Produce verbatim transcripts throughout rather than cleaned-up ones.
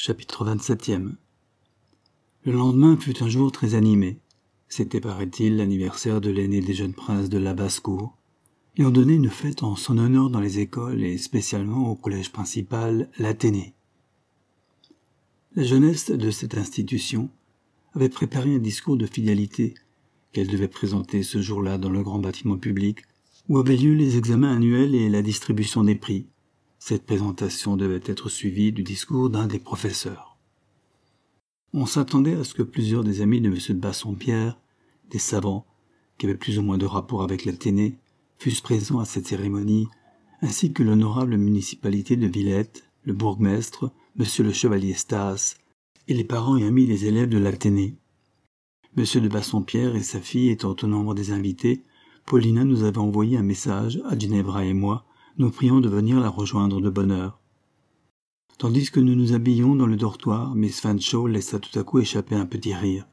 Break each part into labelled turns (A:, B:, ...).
A: Chapitre vingt-septième. Le lendemain fut un jour très animé. C'était, paraît-il, l'anniversaire de l'aîné des jeunes princes de la basse-cour, et on donnait une fête en son honneur dans les écoles et spécialement au collège principal, l'Athénée. La jeunesse de cette institution avait préparé un discours de fidélité qu'elle devait présenter ce jour-là dans le grand bâtiment public où avaient lieu les examens annuels et la distribution des prix. Cette présentation devait être suivie du discours d'un des professeurs. On s'attendait à ce que plusieurs des amis de M. de Bassompierre, des savants, qui avaient plus ou moins de rapport avec l'Athénée, fussent présents à cette cérémonie, ainsi que l'honorable municipalité de Villette, le bourgmestre, M. le chevalier Stas, et les parents et amis des élèves de l'Athénée. M. de Bassompierre et sa fille étant au nombre des invités, Paulina nous avait envoyé un message à Ginevra et moi, nous priant de venir la rejoindre de bonne heure. Tandis que nous nous habillions dans le dortoir, Miss Fanshawe laissa tout à coup échapper un petit rire.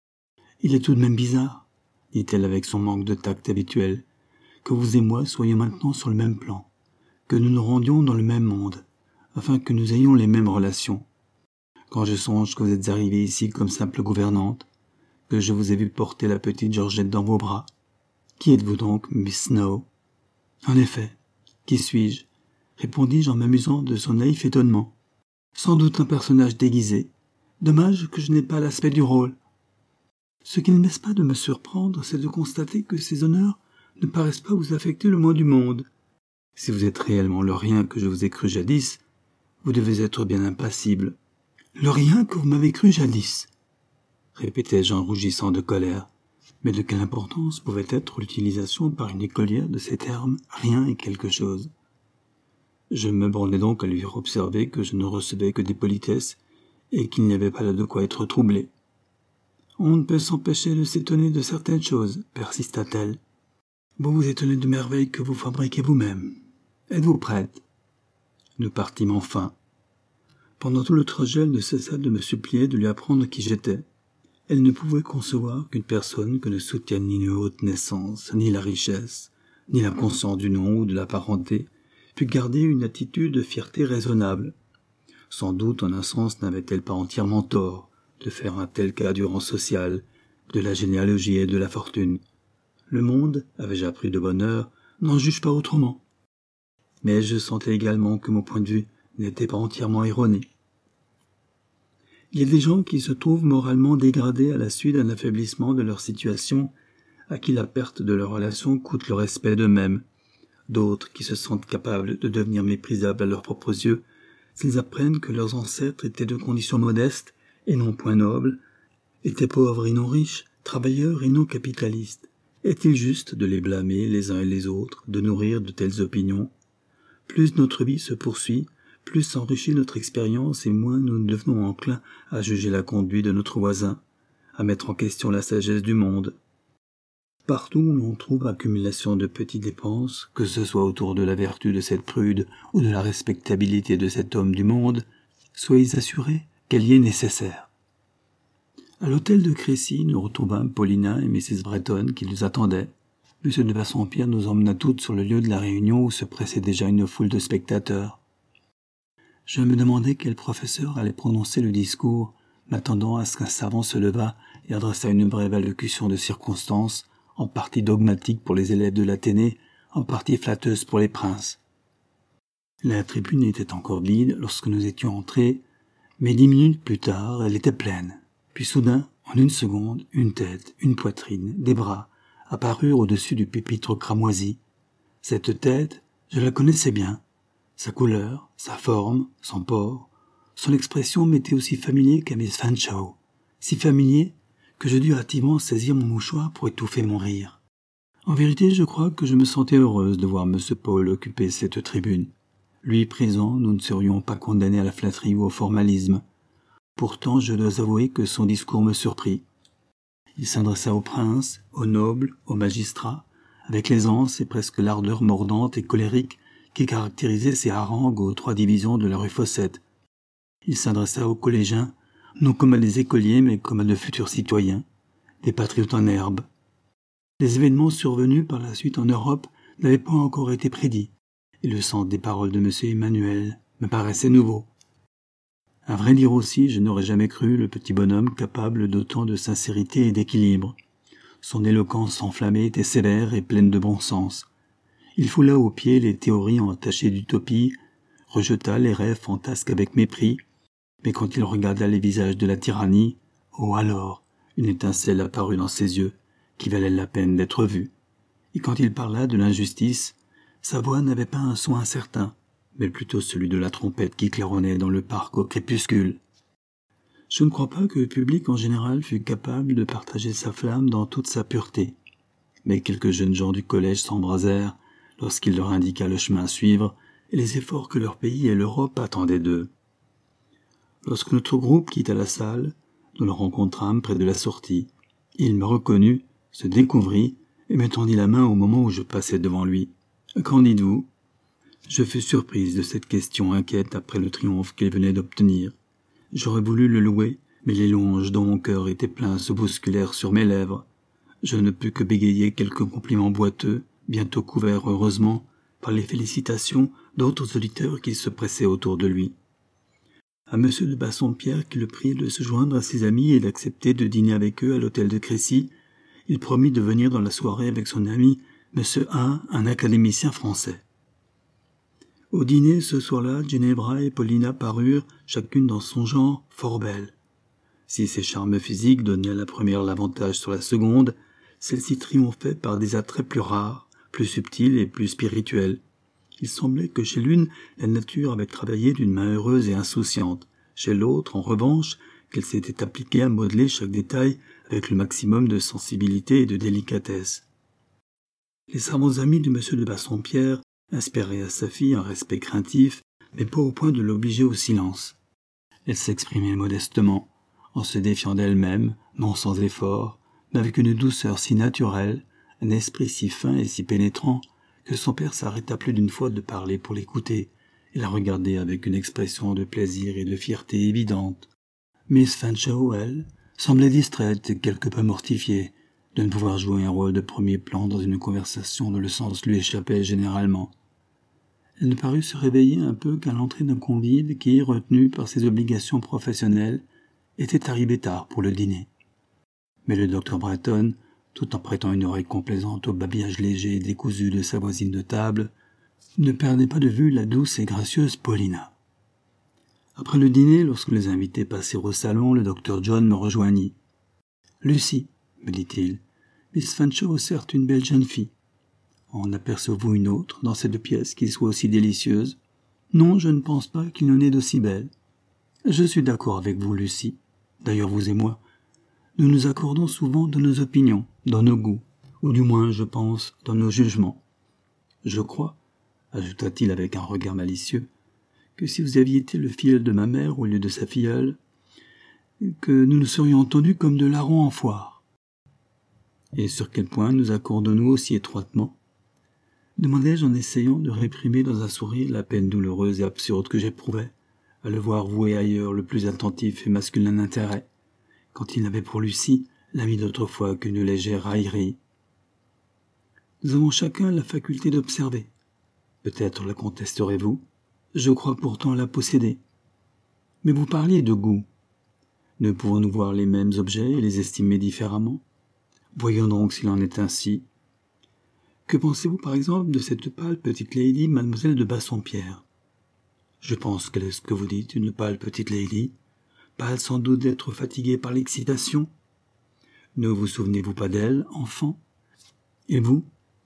A: « Il est tout de même bizarre, dit-elle avec son manque de tact habituel, que vous et moi soyons maintenant sur le même plan, que nous nous rendions dans le même monde, afin que nous ayons les mêmes relations. Quand je songe que vous êtes arrivée ici comme simple gouvernante, que je vous ai vu porter la petite Georgette dans vos bras. Qui êtes-vous donc, Miss Snow ? En effet, qui suis-je ? Répondis-je en m'amusant de son naïf étonnement. Sans doute un personnage déguisé. Dommage que je n'ai pas l'aspect du rôle. Ce qui ne laisse pas de me surprendre, c'est de constater que ces honneurs ne paraissent pas vous affecter le moins du monde. Si vous êtes réellement le rien que je vous ai cru jadis, vous devez être bien impassible. Le rien que vous m'avez cru jadis, répétai-je en rougissant de colère. Mais de quelle importance pouvait être l'utilisation par une écolière de ces termes « rien » et « quelque chose ». Je me bornai donc à lui faire observer que je ne recevais que des politesses et qu'il n'y avait pas là de quoi être troublé. « On ne peut s'empêcher de s'étonner de certaines choses, » persista-t-elle. « Vous vous étonnez de merveilles que vous fabriquez vous-même. Êtes-vous prête ?» Nous partîmes enfin. Pendant tout le trajet, elle ne cessa de me supplier de lui apprendre qui j'étais. Elle ne pouvait concevoir qu'une personne que ne soutienne ni une haute naissance, ni la richesse, ni la conscience du nom ou de la parenté, pût garder une attitude de fierté raisonnable. Sans doute, en un sens, n'avait-elle pas entièrement tort de faire un tel cas du rang social, de la généalogie et de la fortune. Le monde, avais-je appris de bonne heure, n'en juge pas autrement. Mais je sentais également que mon point de vue n'était pas entièrement erroné. Il y a des gens qui se trouvent moralement dégradés à la suite d'un affaiblissement de leur situation, à qui la perte de leur relation coûte le respect d'eux-mêmes. D'autres qui se sentent capables de devenir méprisables à leurs propres yeux, s'ils apprennent que leurs ancêtres étaient de condition modeste et non point noble, étaient pauvres et non riches, travailleurs et non capitalistes. Est-il juste de les blâmer les uns et les autres, de nourrir de telles opinions ? Plus notre vie se poursuit, plus s'enrichit notre expérience et moins nous devenons enclins à juger la conduite de notre voisin, à mettre en question la sagesse du monde. Partout où l'on trouve accumulation de petites dépenses, que ce soit autour de la vertu de cette prude ou de la respectabilité de cet homme du monde, soyez assurés qu'elle y est nécessaire. À l'hôtel de Crécy, nous retrouvâmes Paulina et Missus Breton qui nous attendaient. M. de Bassompierre nous emmena toutes sur le lieu de la réunion où se pressait déjà une foule de spectateurs. Je me demandais quel professeur allait prononcer le discours, m'attendant à ce qu'un savant se levât et adressât une brève allocution de circonstance, en partie dogmatique pour les élèves de l'Athénée, en partie flatteuse pour les princes. La tribune était encore vide lorsque nous étions entrés, mais dix minutes plus tard, elle était pleine. Puis soudain, en une seconde, une tête, une poitrine, des bras, apparurent au-dessus du pupitre cramoisi. Cette tête, je la connaissais bien. Sa couleur, sa forme, son port, son expression m'était aussi familier qu'à Miss Fanshawe, si familier que je dus hâtivement saisir mon mouchoir pour étouffer mon rire. En vérité, je crois que je me sentais heureuse de voir M. Paul occuper cette tribune. Lui présent, nous ne serions pas condamnés à la flatterie ou au formalisme. Pourtant, je dois avouer que son discours me surprit. Il s'adressa aux princes, aux nobles, aux magistrats, avec l'aisance et presque l'ardeur mordante et colérique qui caractérisait ces harangues aux trois divisions de la rue Fossette. Il s'adressa aux collégiens, non comme à des écoliers, mais comme à de futurs citoyens, des patriotes en herbe. Les événements survenus par la suite en Europe n'avaient pas encore été prédits, et le sens des paroles de M. Emmanuel me paraissait nouveau. À vrai dire aussi, je n'aurais jamais cru le petit bonhomme capable d'autant de sincérité et d'équilibre. Son éloquence enflammée était sévère et pleine de bon sens. Il foula aux pieds les théories entachées d'utopie, rejeta les rêves fantasques avec mépris, mais quand il regarda les visages de la tyrannie, oh alors, une étincelle apparut dans ses yeux, qui valait la peine d'être vue. Et quand il parla de l'injustice, sa voix n'avait pas un son incertain, mais plutôt celui de la trompette qui claironnait dans le parc au crépuscule. Je ne crois pas que le public en général fût capable de partager sa flamme dans toute sa pureté, mais quelques jeunes gens du collège s'embrasèrent lorsqu'il leur indiqua le chemin à suivre et les efforts que leur pays et l'Europe attendaient d'eux. Lorsque notre groupe quitta la salle, nous le rencontrâmes près de la sortie. Il me reconnut, se découvrit et me tendit la main au moment où je passais devant lui. « Qu'en dites-vous » Je fus surprise de cette question inquiète après le triomphe qu'il venait d'obtenir. J'aurais voulu le louer, mais les louanges dont mon cœur était plein se bousculèrent sur mes lèvres. Je ne pus que bégayer quelques compliments boiteux, bientôt couverts heureusement par les félicitations d'autres auditeurs qui se pressaient autour de lui. À Monsieur de Bassompierre, qui le prit de se joindre à ses amis et d'accepter de dîner avec eux à l'hôtel de Crécy, il promit de venir dans la soirée avec son ami Monsieur A, un académicien français. Au dîner, ce soir-là, Ginevra et Paulina parurent, chacune dans son genre, fort belles. Si ses charmes physiques donnaient à la première l'avantage sur la seconde, celle-ci triomphait par des attraits plus rares, plus subtils et plus spirituels. Il semblait que chez l'une, la nature avait travaillé d'une main heureuse et insouciante, chez l'autre, en revanche, qu'elle s'était appliquée à modeler chaque détail avec le maximum de sensibilité et de délicatesse. Les savants amis de Monsieur de Bassompierre inspiraient à sa fille un respect craintif, mais pas au point de l'obliger au silence. Elle s'exprimait modestement, en se défiant d'elle-même, non sans effort, mais avec une douceur si naturelle, un esprit si fin et si pénétrant, que son père s'arrêta plus d'une fois de parler pour l'écouter, et la regarder avec une expression de plaisir et de fierté évidente. Miss Fanshawe, elle, semblait distraite et quelque peu mortifiée de ne pouvoir jouer un rôle de premier plan dans une conversation dont le sens lui échappait généralement. Elle ne parut se réveiller un peu qu'à l'entrée d'un convive qui, retenu par ses obligations professionnelles, était arrivé tard pour le dîner. Mais le docteur Breton, tout en prêtant une oreille complaisante au babillage léger et décousu de sa voisine de table, ne perdait pas de vue la douce et gracieuse Paulina. Après le dîner, lorsque les invités passèrent au salon, le docteur John me rejoignit. « Lucie, me dit-il, Miss Fanshawe est certes une belle jeune fille. En apercevez-vous une autre dans cette pièce qui soit aussi délicieuse? Non, je ne pense pas qu'il y en ait d'aussi belle. Je suis d'accord avec vous, Lucie. D'ailleurs, vous et moi, nous nous accordons souvent dans nos opinions, dans nos goûts, ou du moins, je pense, dans nos jugements. Je crois, ajouta-t-il avec un regard malicieux, que si vous aviez été le filleul de ma mère au lieu de sa filleule, que nous nous serions entendus comme de larrons en foire. Et sur quel point nous accordons-nous aussi étroitement? Demandai-je en essayant de réprimer dans un sourire la peine douloureuse et absurde que j'éprouvais, à le voir vouer ailleurs le plus attentif et masculin intérêt, quand il n'avait pour Lucie l'ami d'autrefois qu'une légère raillerie. Nous avons chacun la faculté d'observer. Peut-être la contesterez-vous. Je crois pourtant la posséder. Mais vous parliez de goût. Ne pouvons-nous voir les mêmes objets et les estimer différemment? Voyons donc s'il en est ainsi. Que pensez-vous par exemple de cette pâle petite lady, mademoiselle de Bassompierre? Je pense qu'elle est ce que vous dites, une pâle petite lady, pâle sans doute d'être fatiguée par l'excitation. Ne vous souvenez-vous pas d'elle, enfant? Et vous?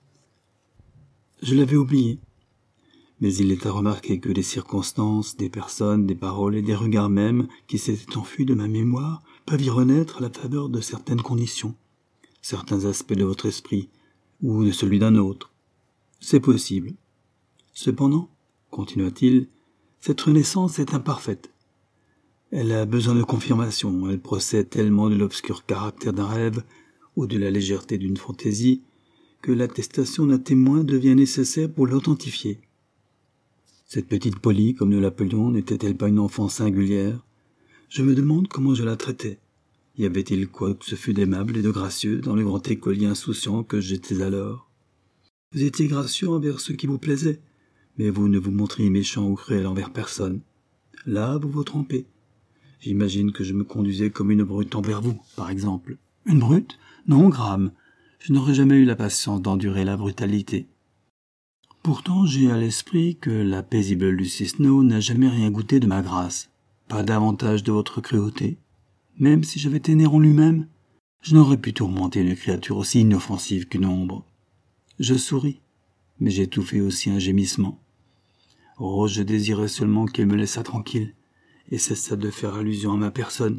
A: Je l'avais oublié. Mais il est à remarquer que des circonstances, des personnes, des paroles et des regards même qui s'étaient enfuis de ma mémoire peuvent y renaître à la faveur de certaines conditions, certains aspects de votre esprit, ou de celui d'un autre. C'est possible. Cependant, continua-t-il, cette renaissance est imparfaite. Elle a besoin de confirmation, elle procède tellement de l'obscur caractère d'un rêve ou de la légèreté d'une fantaisie que l'attestation d'un témoin devient nécessaire pour l'authentifier. Cette petite Polly, comme nous l'appelions, n'était-elle pas une enfant singulière? Je me demande comment je la traitais. Y avait-il quoi que ce fût d'aimable et de gracieux dans le grand écolier insouciant que j'étais alors? Vous étiez gracieux envers ceux qui vous plaisaient, mais vous ne vous montriez méchant ou cruel envers personne. Là, vous vous trompez. J'imagine que je me conduisais comme une brute envers vous, par exemple. Une brute? Non, Graham. Je n'aurais jamais eu la patience d'endurer la brutalité. Pourtant, j'ai à l'esprit que la paisible Lucy Snow n'a jamais rien goûté de ma grâce. Pas davantage de votre cruauté. Même si j'avais été Néron lui-même, je n'aurais pu tourmenter une créature aussi inoffensive qu'une ombre. Je souris, mais j'étouffai aussi un gémissement. Oh, je désirais seulement qu'elle me laissât tranquille, et cessa de faire allusion à ma personne.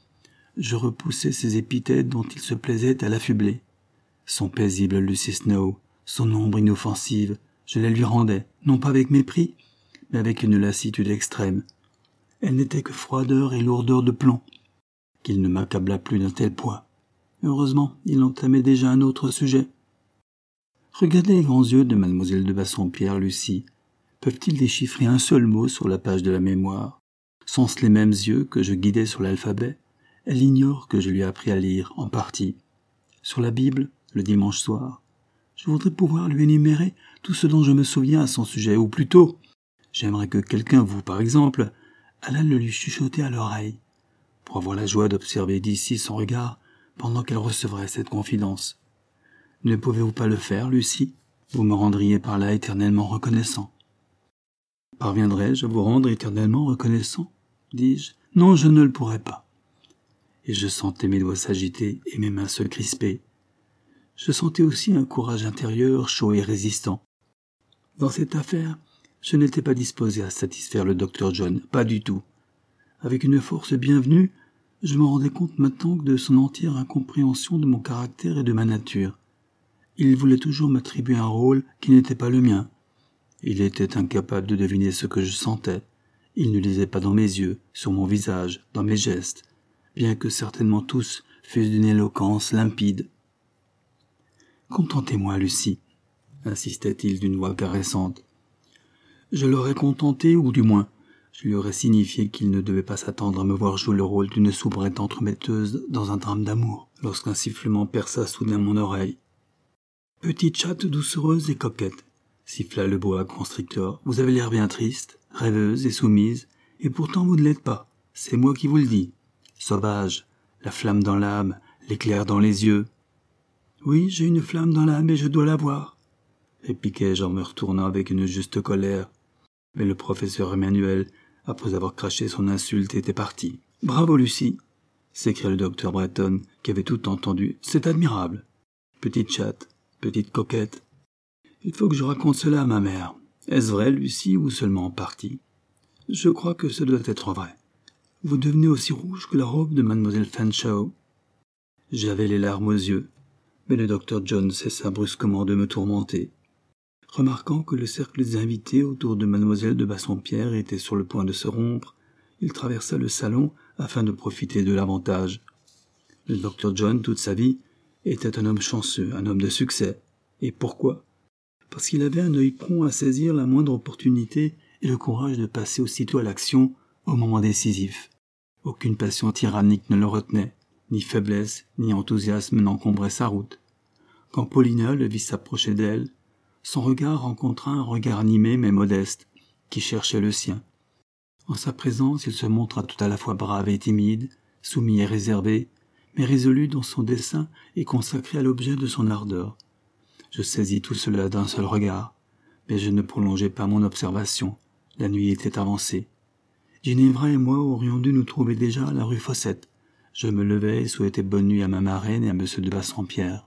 A: Je repoussai ces épithètes dont il se plaisait à l'affubler. Son paisible Lucy Snow, son ombre inoffensive, je la lui rendais, non pas avec mépris, mais avec une lassitude extrême. Elle n'était que froideur et lourdeur de plomb, qu'il ne m'accabla plus d'un tel poids. Heureusement, il entamait déjà un autre sujet. Regardez les grands yeux de mademoiselle de Bassompierre, Lucie. Peuvent-ils déchiffrer un seul mot sur la page de la mémoire? Sont-ce les mêmes yeux que je guidais sur l'alphabet? Elle ignore que je lui ai appris à lire, en partie. Sur la Bible, le dimanche soir. Je voudrais pouvoir lui énumérer tout ce dont je me souviens à son sujet, ou plutôt, j'aimerais que quelqu'un, vous par exemple, allât le lui chuchoter à l'oreille, pour avoir la joie d'observer d'ici son regard pendant qu'elle recevrait cette confidence. Ne pouvez-vous pas le faire, Lucie? Vous me rendriez par là éternellement reconnaissant. Parviendrai-je à vous rendre éternellement reconnaissant? Dis-je. Non, je ne le pourrai pas. Et je sentais mes doigts s'agiter et mes mains se crisper. Je sentais aussi un courage intérieur chaud et résistant. Dans cette affaire, je n'étais pas disposé à satisfaire le docteur John, pas du tout. Avec une force bienvenue, je me rendais compte maintenant de son entière incompréhension de mon caractère et de ma nature. Il voulait toujours m'attribuer un rôle qui n'était pas le mien. Il était incapable de deviner ce que je sentais. Il ne lisait pas dans mes yeux, sur mon visage, dans mes gestes, bien que certainement tous fussent d'une éloquence limpide. « Contentez-moi, Lucie, » insistait-il d'une voix caressante. Je l'aurais contenté, ou du moins, je lui aurais signifié qu'il ne devait pas s'attendre à me voir jouer le rôle d'une soubrette entremetteuse dans un drame d'amour, lorsqu'un sifflement perça soudain mon oreille. « Petite chatte doucereuse et coquette, » siffla le boa constrictor, « vous avez l'air bien triste, rêveuse et soumise, et pourtant vous ne l'êtes pas, c'est moi qui vous le dis. Sauvage, la flamme dans l'âme, l'éclair dans les yeux. »« Oui, j'ai une flamme dans l'âme et je dois l'avoir, » répliquai-je en me retournant avec une juste colère. Mais le professeur Emmanuel, après avoir craché son insulte, était parti. « Bravo, Lucie !» s'écria le docteur Breton, qui avait tout entendu. « C'est admirable. Petite chatte, petite coquette. Il faut que je raconte cela à ma mère. Est-ce vrai, Lucie, ou seulement en partie? Je crois que ce doit être vrai. Vous devenez aussi rouge que la robe de mademoiselle Fanshawe. » J'avais les larmes aux yeux, mais le docteur John cessa brusquement de me tourmenter. Remarquant que le cercle des invités autour de mademoiselle de Bassompierre était sur le point de se rompre, il traversa le salon afin de profiter de l'avantage. Le docteur John, toute sa vie, était un homme chanceux, un homme de succès. Et pourquoi? Parce qu'il avait un œil prompt à saisir la moindre opportunité et le courage de passer aussitôt à l'action au moment décisif. Aucune passion tyrannique ne le retenait, ni faiblesse, ni enthousiasme n'encombraient sa route. Quand Paulina le vit s'approcher d'elle, son regard rencontra un regard animé mais modeste, qui cherchait le sien. En sa présence, il se montra tout à la fois brave et timide, soumis et réservé, mais résolu dans son dessein et consacré à l'objet de son ardeur. Je saisis tout cela d'un seul regard, mais je ne prolongeai pas mon observation. La nuit était avancée. Ginevra et moi aurions dû nous trouver déjà à la rue Fossette. Je me levai et souhaitai bonne nuit à ma marraine et à monsieur de Bassompierre.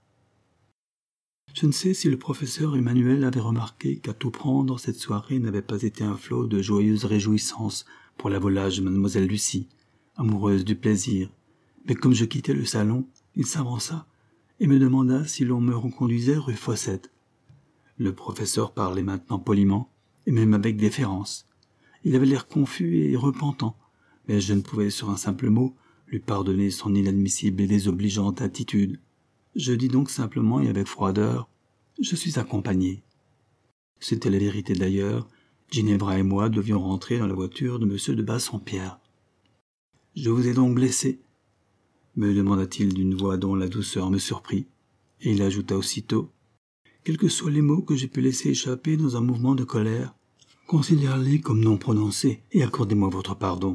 A: Je ne sais si le professeur Emmanuel avait remarqué qu'à tout prendre, cette soirée n'avait pas été un flot de joyeuses réjouissances pour la volage de mademoiselle Lucie, amoureuse du plaisir. Mais comme je quittais le salon, il s'avança et me demanda si l'on me reconduisait rue Fossette. Le professeur parlait maintenant poliment, et même avec déférence. Il avait l'air confus et repentant, mais je ne pouvais, sur un simple mot, lui pardonner son inadmissible et désobligeante attitude. Je dis donc simplement et avec froideur, « Je suis accompagné. » C'était la vérité d'ailleurs. Ginevra et moi devions rentrer dans la voiture de monsieur de Bassompierre. « Je vous ai donc blessé ?» me demanda-t-il d'une voix dont la douceur me surprit, et il ajouta aussitôt, « Quels que soient les mots que j'ai pu laisser échapper dans un mouvement de colère, considérez-les comme non prononcés et accordez-moi votre pardon.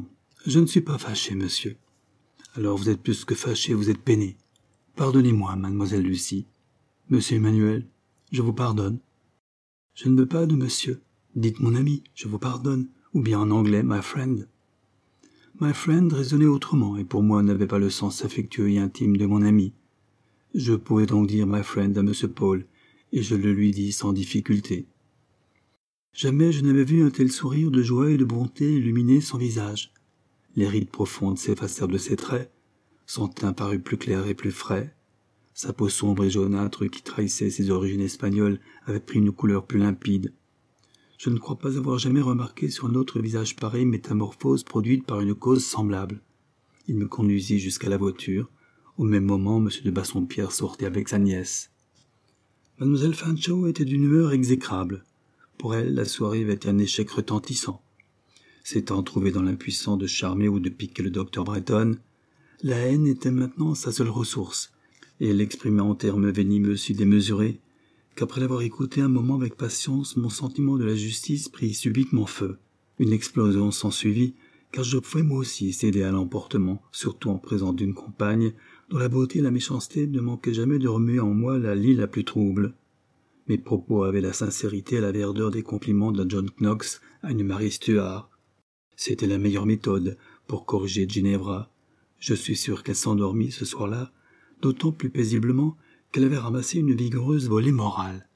A: Je ne suis pas fâché, monsieur. Alors vous êtes plus que fâché, vous êtes peiné. Pardonnez-moi, mademoiselle Lucie. Monsieur Emmanuel, je vous pardonne. Je ne veux pas de monsieur. Dites mon ami, je vous pardonne. Ou bien en anglais, my friend. My friend résonnait autrement et pour moi n'avait pas le sens affectueux et intime de mon ami. Je pouvais donc dire my friend à monsieur Paul, et je le lui dis sans difficulté. Jamais je n'avais vu un tel sourire de joie et de bonté illuminer son visage. Les rides profondes s'effacèrent de ses traits, son teint parut plus clair et plus frais. Sa peau sombre et jaunâtre qui trahissait ses origines espagnoles avait pris une couleur plus limpide. Je ne crois pas avoir jamais remarqué sur un autre visage pareille métamorphose produite par une cause semblable. Il me conduisit jusqu'à la voiture. Au même moment, M. de Bassompierre sortait avec sa nièce. Mademoiselle Fanshawe était d'une humeur exécrable. Pour elle, la soirée avait été un échec retentissant. S'étant trouvée dans l'impuissance de charmer ou de piquer le docteur Breton, la haine était maintenant sa seule ressource, et elle exprimait en termes venimeux si démesurés qu'après l'avoir écouté un moment avec patience, mon sentiment de la justice prit subitement feu. Une explosion s'ensuivit, car je pouvais moi aussi céder à l'emportement, surtout en présence d'une compagne dont la beauté et la méchanceté ne manquaient jamais de remuer en moi la lie la plus trouble. Mes propos avaient la sincérité et la verdeur des compliments de John Knox à une Marie Stuart. C'était la meilleure méthode pour corriger Ginevra. Je suis sûr qu'elle s'endormit ce soir-là, d'autant plus paisiblement qu'elle avait ramassé une vigoureuse volée morale.